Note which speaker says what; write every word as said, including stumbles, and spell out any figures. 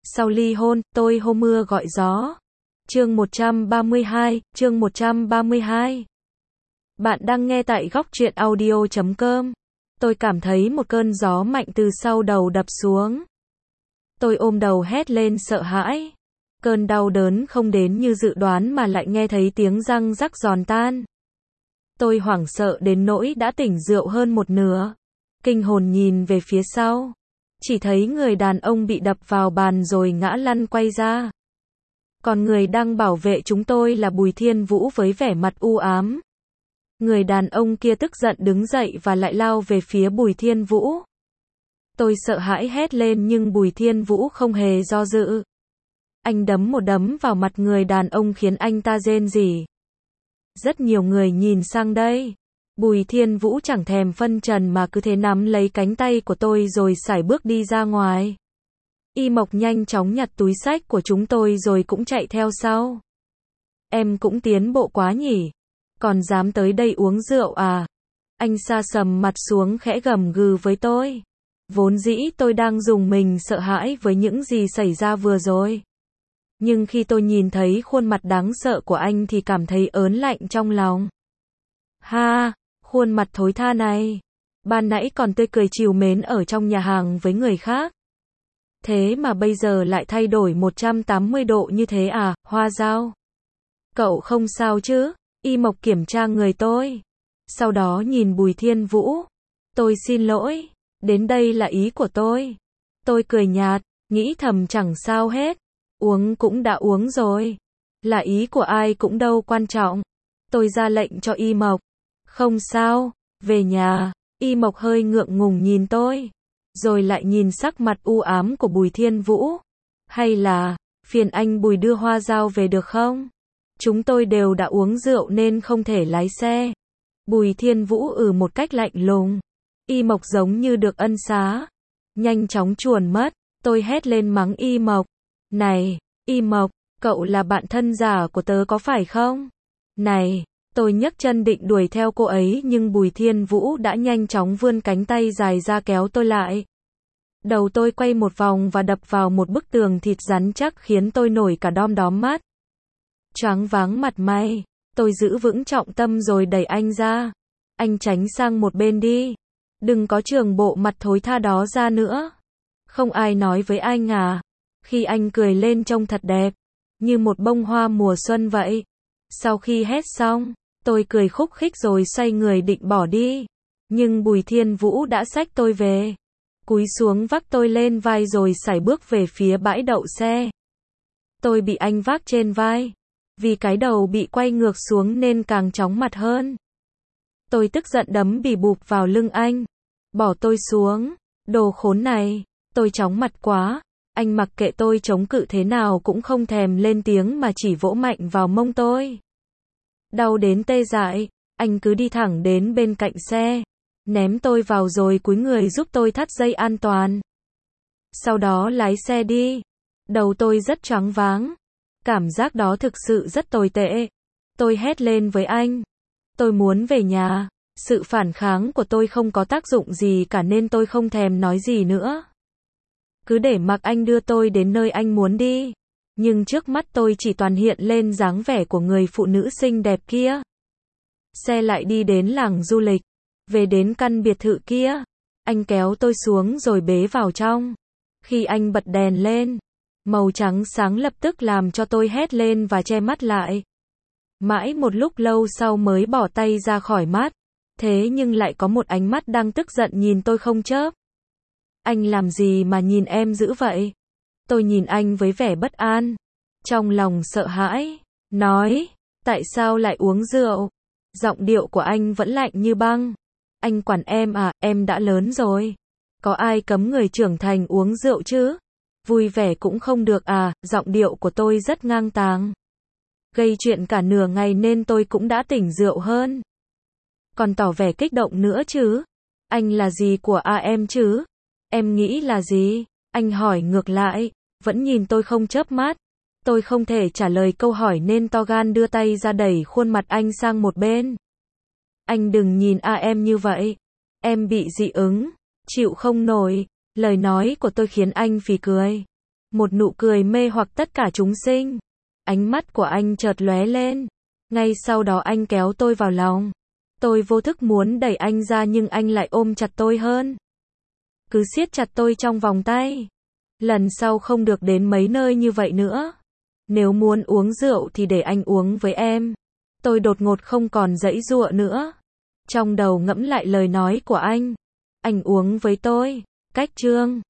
Speaker 1: Sau ly hôn, tôi hô mưa gọi gió. Chương một trăm ba mươi hai, chương một trăm ba mươi hai. Bạn đang nghe tại góc truyện audio chấm com. Tôi cảm thấy một cơn gió mạnh từ sau đầu đập xuống. Tôi ôm đầu hét lên sợ hãi. Cơn đau đớn không đến như dự đoán mà lại nghe thấy tiếng răng rắc giòn tan. Tôi hoảng sợ đến nỗi đã tỉnh rượu hơn một nửa. Kinh hồn nhìn về phía sau. Chỉ thấy người đàn ông bị đập vào bàn rồi ngã lăn quay ra. Còn người đang bảo vệ chúng tôi là Bùi Thiên Vũ với vẻ mặt u ám. Người đàn ông kia tức giận đứng dậy và lại lao về phía Bùi Thiên Vũ. Tôi sợ hãi hét lên nhưng Bùi Thiên Vũ không hề do dự. Anh đấm một đấm vào mặt người đàn ông khiến anh ta rên rỉ. Rất nhiều người nhìn sang đây. Bùi Thiên Vũ chẳng thèm phân trần mà cứ thế nắm lấy cánh tay của tôi rồi sải bước đi ra ngoài. Y Mộc nhanh chóng nhặt túi xách của chúng tôi rồi cũng chạy theo sau. Em cũng tiến bộ quá nhỉ? Còn dám tới đây uống rượu à? Anh sa sầm mặt xuống khẽ gầm gừ với tôi. Vốn dĩ tôi đang rùng mình sợ hãi với những gì xảy ra vừa rồi. Nhưng khi tôi nhìn thấy khuôn mặt đáng sợ của anh thì cảm thấy ớn lạnh trong lòng. Ha, khuôn mặt thối tha này. Ban nãy còn tươi cười trìu mến ở trong nhà hàng với người khác. Thế mà bây giờ lại thay đổi một trăm tám mươi độ như thế à, Hoa Dao? Cậu không sao chứ? Y Mộc kiểm tra người tôi. Sau đó nhìn Bùi Thiên Vũ. Tôi xin lỗi. Đến đây là ý của tôi. Tôi cười nhạt, nghĩ thầm chẳng sao hết. Uống cũng đã uống rồi. Là ý của ai cũng đâu quan trọng. Tôi ra lệnh cho Y Mộc. Không sao, về nhà. Y Mộc hơi ngượng ngùng nhìn tôi. Rồi lại nhìn sắc mặt u ám của Bùi Thiên Vũ. Hay là, phiền anh Bùi đưa Hoa Dao về được không? Chúng tôi đều đã uống rượu nên không thể lái xe. Bùi Thiên Vũ ừ một cách lạnh lùng. Y Mộc giống như được ân xá. Nhanh chóng chuồn mất. Tôi hét lên mắng Y Mộc. Này, Y Mộc, cậu là bạn thân giả của tớ có phải không? Này, tôi nhấc chân định đuổi theo cô ấy nhưng Bùi Thiên Vũ đã nhanh chóng vươn cánh tay dài ra kéo tôi lại. Đầu tôi quay một vòng và đập vào một bức tường thịt rắn chắc khiến tôi nổi cả đom đóm mắt. Choáng váng mặt mày, tôi giữ vững trọng tâm rồi đẩy anh ra. Anh tránh sang một bên đi. Đừng có trường bộ mặt thối tha đó ra nữa. Không ai nói với anh à? Khi anh cười lên trông thật đẹp, như một bông hoa mùa xuân vậy. Sau khi hét xong, tôi cười khúc khích rồi xoay người định bỏ đi. Nhưng Bùi Thiên Vũ đã xách tôi về. Cúi xuống vác tôi lên vai rồi sải bước về phía bãi đậu xe. Tôi bị anh vác trên vai. Vì cái đầu bị quay ngược xuống nên càng chóng mặt hơn. Tôi tức giận đấm bì bụp vào lưng anh. Bỏ tôi xuống. Đồ khốn này. Tôi chóng mặt quá. Anh mặc kệ tôi chống cự thế nào cũng không thèm lên tiếng mà chỉ vỗ mạnh vào mông tôi. Đau đến tê dại. Anh cứ đi thẳng đến bên cạnh xe. Ném tôi vào rồi cúi người giúp tôi thắt dây an toàn. Sau đó lái xe đi. Đầu tôi rất choáng váng. Cảm giác đó thực sự rất tồi tệ. Tôi hét lên với anh. Tôi muốn về nhà. Sự phản kháng của tôi không có tác dụng gì cả nên tôi không thèm nói gì nữa. Cứ để mặc anh đưa tôi đến nơi anh muốn đi. Nhưng trước mắt tôi chỉ toàn hiện lên dáng vẻ của người phụ nữ xinh đẹp kia. Xe lại đi đến làng du lịch. Về đến căn biệt thự kia. Anh kéo tôi xuống rồi bế vào trong. Khi anh bật đèn lên, màu trắng sáng lập tức làm cho tôi hét lên và che mắt lại. Mãi một lúc lâu sau mới bỏ tay ra khỏi mắt. Thế nhưng lại có một ánh mắt đang tức giận nhìn tôi không chớp. Anh làm gì mà nhìn em dữ vậy? Tôi nhìn anh với vẻ bất an. Trong lòng sợ hãi. Nói, tại sao lại uống rượu? Giọng điệu của anh vẫn lạnh như băng. Anh quản em à, em đã lớn rồi. Có ai cấm người trưởng thành uống rượu chứ? Vui vẻ cũng không được à, giọng điệu của tôi rất ngang tàng. Gây chuyện cả nửa ngày nên tôi cũng đã tỉnh rượu hơn. Còn tỏ vẻ kích động nữa chứ? Anh là gì của à em chứ? Em nghĩ là gì? Anh hỏi ngược lại, vẫn nhìn tôi không chớp mắt. Tôi không thể trả lời câu hỏi nên to gan đưa tay ra đẩy khuôn mặt anh sang một bên. Anh đừng nhìn à em như vậy. Em bị dị ứng, chịu không nổi. Lời nói của tôi khiến anh phì cười. Một nụ cười mê hoặc tất cả chúng sinh. Ánh mắt của anh chợt lóe lên. Ngay sau đó anh kéo tôi vào lòng. Tôi vô thức muốn đẩy anh ra nhưng anh lại ôm chặt tôi hơn. Cứ siết chặt tôi trong vòng tay. Lần sau không được đến mấy nơi như vậy nữa. Nếu muốn uống rượu thì để anh uống với em. Tôi đột ngột không còn giãy giụa nữa. Trong đầu ngẫm lại lời nói của anh. Anh uống với tôi. Cách chương